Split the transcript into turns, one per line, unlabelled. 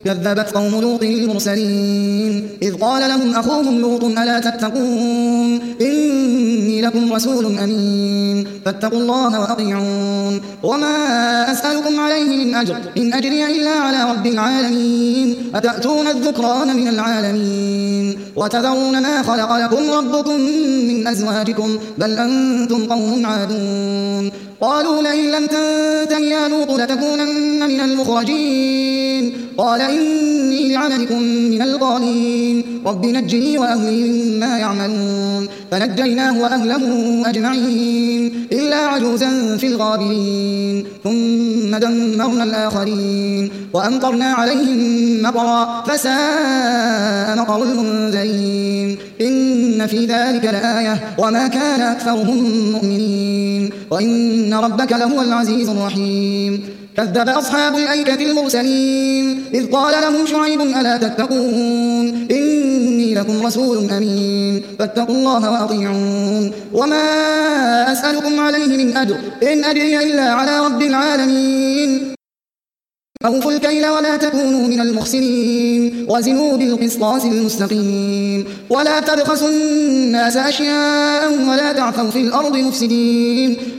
كذبت قوم لوط المرسلين إذ قال لهم أخوهم لوط ألا تتقون إني لكم رسول أمين فاتقوا الله وأطيعون وما أسألكم عليه من أجر إن أجري إلا على رب العالمين أتأتون الذكران من العالمين وتذرون ما خلق لكم ربكم من أزواجكم بل أنتم قوم عادون قالوا لئن لم تنته يا لوط لتكونن من المخرجين قال إني لعملكم من القالين رب نجني وأهلي مما يعملون فنجيناه وأهله أجمعين إلا عجوزا في الغابرين ثم دمرنا الآخرين وأمطرنا عليهم مطرا فساء مطر المنذرين إن في ذلك لآية وما كان أكثرهم مؤمنين وإن ربك لهو العزيز الرحيم كذب أصحاب الأيكة المرسلين إذ قال لهم شعيب ألا تتقون إني لكم رسول أمين فاتقوا الله وأطيعون وما أسألكم عليه من أجر إن أجري إلا على رب العالمين أوفوا الكيل ولا تكونوا من المخسرين وزنوا بالقسطاس المستقيم ولا تبخسوا الناس أشياءهم ولا تعثوا في الأرض مفسدين